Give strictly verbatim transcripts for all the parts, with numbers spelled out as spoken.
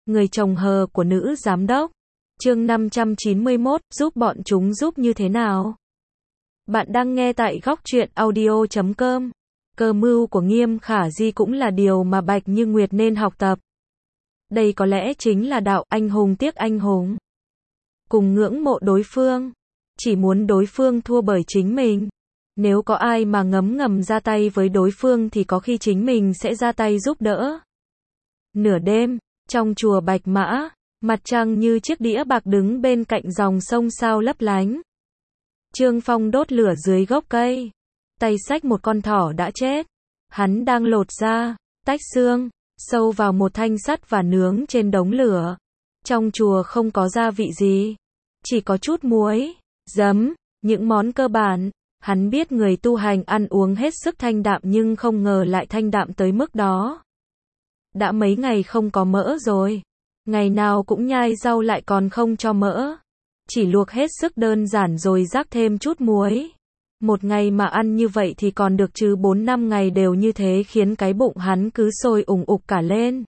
Người chồng hờ của nữ giám đốc. Chương năm trăm chín mươi mốt, giúp bọn chúng giúp như thế nào? Bạn đang nghe tại góc truyện audio chấm com. Cơ mưu của Nghiêm Khả Di cũng là điều mà Bạch Như Nguyệt nên học tập. Đây có lẽ chính là đạo anh hùng tiếc anh hùng. Cùng ngưỡng mộ đối phương, chỉ muốn đối phương thua bởi chính mình. Nếu có ai mà ngấm ngầm ra tay với đối phương thì có khi chính mình sẽ ra tay giúp đỡ. Nửa đêm, trong chùa Bạch Mã, mặt trăng như chiếc đĩa bạc đứng bên cạnh dòng sông sao lấp lánh. Trương Phong đốt lửa dưới gốc cây, tay xách một con thỏ đã chết. Hắn đang lột da, tách xương, sâu vào một thanh sắt và nướng trên đống lửa. Trong chùa không có gia vị gì, chỉ có chút muối, giấm, những món cơ bản. Hắn biết người tu hành ăn uống hết sức thanh đạm nhưng không ngờ lại thanh đạm tới mức đó. Đã mấy ngày không có mỡ rồi. Ngày nào cũng nhai rau lại còn không cho mỡ. Chỉ luộc hết sức đơn giản rồi rắc thêm chút muối. Một ngày mà ăn như vậy thì còn được chứ bốn năm ngày đều như thế khiến cái bụng hắn cứ sôi ủng ục cả lên.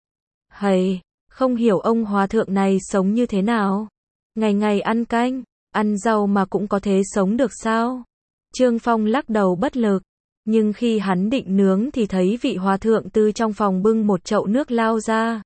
Hầy, không hiểu ông hòa thượng này sống như thế nào. Ngày ngày ăn canh, ăn rau mà cũng có thế sống được sao? Trương Phong lắc đầu bất lực. Nhưng khi hắn định nướng thì thấy vị hòa thượng từ trong phòng bưng một chậu nước lao ra.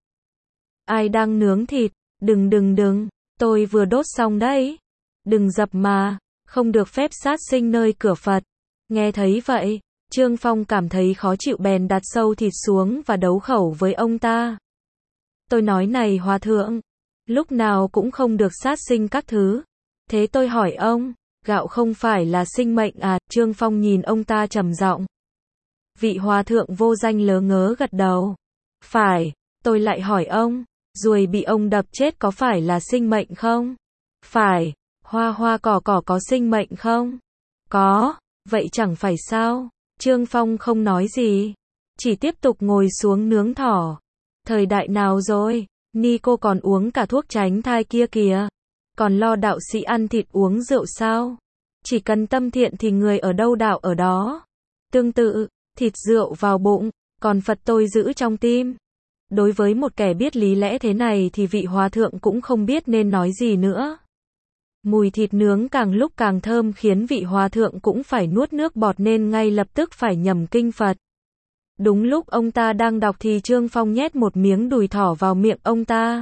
Ai đang nướng thịt? Đừng đừng đừng, tôi vừa đốt xong đấy. Đừng dập mà, không được phép sát sinh nơi cửa Phật. Nghe thấy vậy, Trương Phong cảm thấy khó chịu bèn đặt sâu thịt xuống và đấu khẩu với ông ta. Tôi nói này hòa thượng, lúc nào cũng không được sát sinh các thứ. Thế tôi hỏi ông, gạo không phải là sinh mệnh à? Trương Phong nhìn ông ta trầm giọng. Vị hòa thượng vô danh lớ ngớ gật đầu. Phải, tôi lại hỏi ông, ruồi bị ông đập chết có phải là sinh mệnh không? Phải. Hoa hoa cỏ cỏ có sinh mệnh không? Có. Vậy chẳng phải sao? Trương Phong không nói gì, chỉ tiếp tục ngồi xuống nướng thỏ. Thời đại nào rồi? Ni cô còn uống cả thuốc tránh thai kia kìa. Còn lo đạo sĩ ăn thịt uống rượu sao? Chỉ cần tâm thiện thì người ở đâu đạo ở đó. Tương tự, thịt rượu vào bụng, còn Phật tôi giữ trong tim. Đối với một kẻ biết lý lẽ thế này thì vị hòa thượng cũng không biết nên nói gì nữa. Mùi thịt nướng càng lúc càng thơm khiến vị hòa thượng cũng phải nuốt nước bọt nên ngay lập tức phải nhẩm kinh Phật. Đúng lúc ông ta đang đọc thì Trương Phong nhét một miếng đùi thỏ vào miệng ông ta.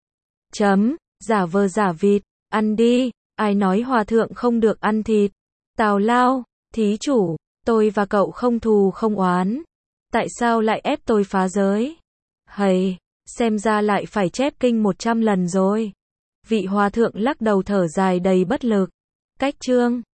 Chấm, giả vờ giả vịt, ăn đi, ai nói hòa thượng không được ăn thịt. Tào lao, thí chủ, tôi và cậu không thù không oán. Tại sao lại ép tôi phá giới? Hầy, xem ra lại phải chép kinh một trăm lần rồi. Vị hòa thượng lắc đầu thở dài đầy bất lực. Cách chương